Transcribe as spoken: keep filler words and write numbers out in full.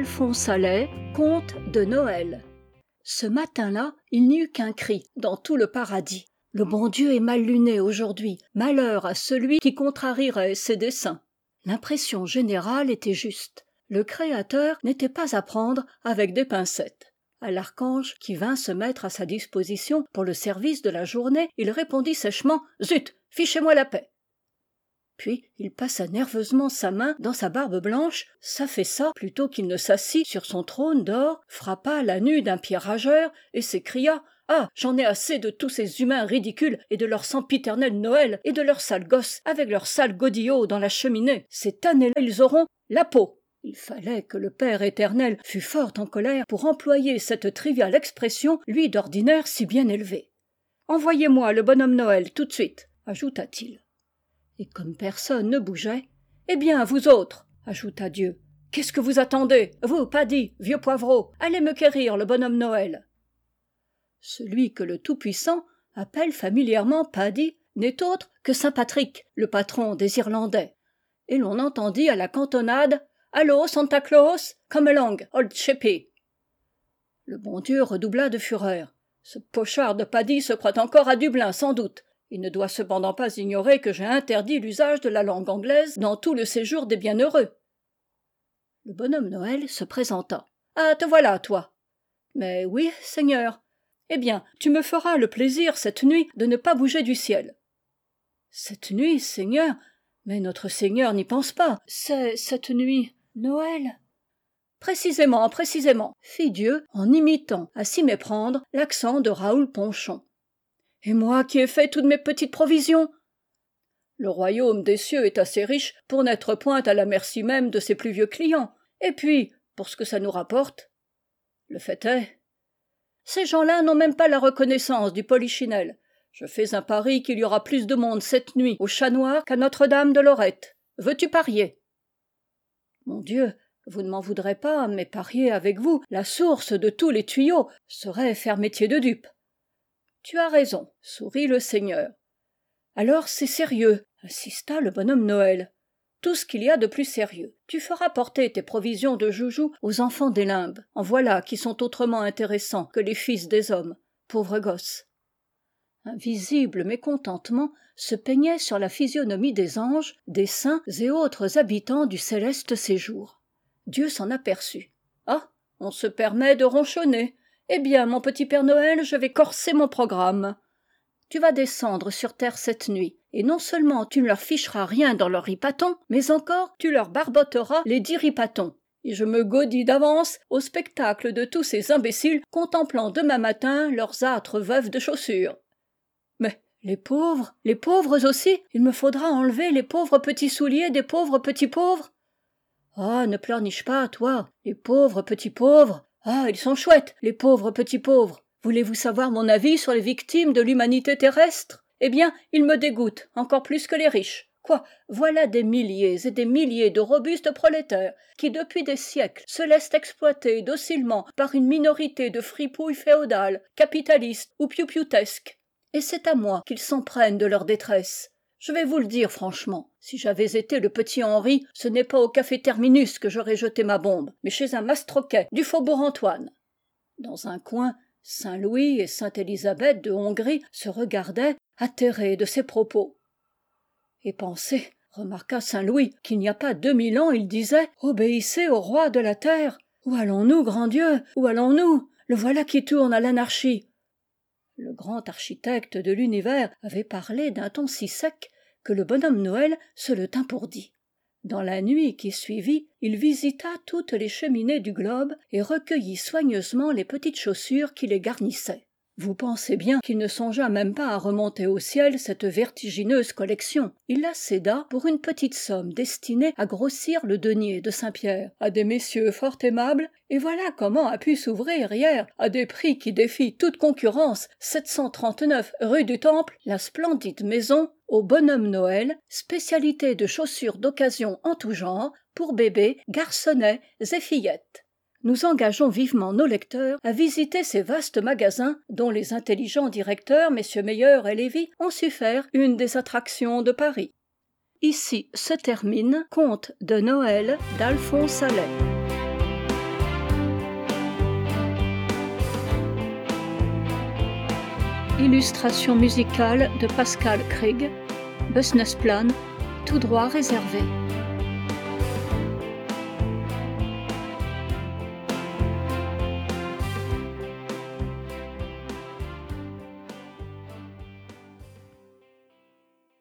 d'Alphonse Allais, conte de Noël. Ce matin-là, il n'y eut qu'un cri dans tout le paradis. Le bon Dieu est mal luné aujourd'hui, malheur à celui qui contrarierait ses desseins. L'impression générale était juste. Le Créateur n'était pas à prendre avec des pincettes. À l'archange qui vint se mettre à sa disposition pour le service de la journée, il répondit sèchement « Zut, fichez-moi la paix !» Puis il passa nerveusement sa main dans sa barbe blanche, s'affaissa plutôt qu'il ne s'assit sur son trône d'or, frappa la nue d'un pied rageur et s'écria « Ah, j'en ai assez de tous ces humains ridicules et de leur sempiternel Noël et de leurs sales gosses avec leurs sales godillots dans la cheminée. Cette année-là, ils auront la peau !» Il fallait que le Père éternel fût fort en colère pour employer cette triviale expression, lui d'ordinaire si bien élevé. « Envoyez-moi le bonhomme Noël tout de suite !» ajouta-t-il. Et comme personne ne bougeait, « Eh bien, vous autres, ajouta Dieu, qu'est-ce que vous attendez, vous, Paddy, vieux poivreau, allez me quérir le bonhomme Noël. » Celui que le Tout-Puissant appelle familièrement Paddy n'est autre que saint Patrick, le patron des Irlandais. Et l'on entendit à la cantonade « Allô, Santa Claus, come along, old chippy !» Le bon Dieu redoubla de fureur. Ce pochard de Paddy se croit encore à Dublin, sans doute. Il ne doit cependant pas ignorer que j'ai interdit l'usage de la langue anglaise dans tout le séjour des bienheureux. Le bonhomme Noël se présenta. « Ah, te voilà, toi !»« Mais oui, Seigneur. »« Eh bien, tu me feras le plaisir cette nuit de ne pas bouger du ciel. »« Cette nuit, Seigneur ? Mais notre Seigneur n'y pense pas. C'est cette nuit, Noël. » « Précisément, précisément, » fit Dieu en imitant, à s'y méprendre, l'accent de Raoul Ponchon. Et moi qui ai fait toutes mes petites provisions ? Le royaume des cieux est assez riche pour n'être point à la merci même de ses plus vieux clients. Et puis, pour ce que ça nous rapporte, le fait est, ces gens-là n'ont même pas la reconnaissance du polichinelle. Je fais un pari qu'il y aura plus de monde cette nuit au Chat Noir qu'à Notre-Dame de Lorette. Veux-tu parier ? Mon Dieu, vous ne m'en voudrez pas, mais parier avec vous, la source de tous les tuyaux, serait faire métier de dupe. Tu as raison, sourit le Seigneur. Alors c'est sérieux, insista le bonhomme Noël. Tout ce qu'il y a de plus sérieux. Tu feras porter tes provisions de joujoux aux enfants des limbes. En voilà qui sont autrement intéressants que les fils des hommes. Pauvres gosses. Un visible mécontentement se peignait sur la physionomie des anges, des saints et autres habitants du céleste séjour. Dieu s'en aperçut. Ah, on se permet de ronchonner. Eh bien, mon petit Père Noël, je vais corser mon programme. Tu vas descendre sur terre cette nuit, et non seulement tu ne leur ficheras rien dans leurs ripatons, mais encore tu leur barboteras les dix ripatons. Et je me gaudis d'avance au spectacle de tous ces imbéciles contemplant demain matin leurs âtres veuves de chaussures. Mais les pauvres, les pauvres aussi, il me faudra enlever les pauvres petits souliers des pauvres petits pauvres. Ah, ne pleurniche pas, toi, les pauvres petits pauvres. Ah, ils sont chouettes, les pauvres petits pauvres. Voulez-vous savoir mon avis sur les victimes de l'humanité terrestre ? Eh bien, ils me dégoûtent, encore plus que les riches. Quoi, voilà des milliers et des milliers de robustes prolétaires qui, depuis des siècles, se laissent exploiter docilement par une minorité de fripouilles féodales, capitalistes ou pioupioutesques. Et c'est à moi qu'ils s'en prennent de leur détresse. Je vais vous le dire franchement, si j'avais été le petit Henri, ce n'est pas au café Terminus que j'aurais jeté ma bombe, mais chez un mastroquet du faubourg Antoine. Dans un coin, Saint Louis et Sainte Élisabeth de Hongrie se regardaient, atterrés de ces propos. Et pensez, remarqua Saint Louis, qu'il n'y a pas deux mille ans, il disait « Obéissez au roi de la terre ». Où allons-nous, grand Dieu ? Où allons-nous ? Le voilà qui tourne à l'anarchie. Le grand architecte de l'univers avait parlé d'un ton si sec que le bonhomme Noël se le tint pour dit. Dans la nuit qui suivit, il visita toutes les cheminées du globe et recueillit soigneusement les petites chaussures qui les garnissaient. Vous pensez bien qu'il ne songea même pas à remonter au ciel cette vertigineuse collection. Il la céda pour une petite somme destinée à grossir le denier de Saint-Pierre à des messieurs fort aimables, et voilà comment a pu s'ouvrir hier, à des prix qui défient toute concurrence, sept cent trente-neuf rue du Temple, la splendide maison au bonhomme Noël, spécialité de chaussures d'occasion en tout genre, pour bébés, garçonnets et fillettes. Nous engageons vivement nos lecteurs à visiter ces vastes magasins dont les intelligents directeurs, messieurs Meyer et Lévy, ont su faire une des attractions de Paris. Ici se termine Conte de Noël d'Alphonse Allais. Illustration musicale de Pascal Krieg. Businessplan, tout droit réservé.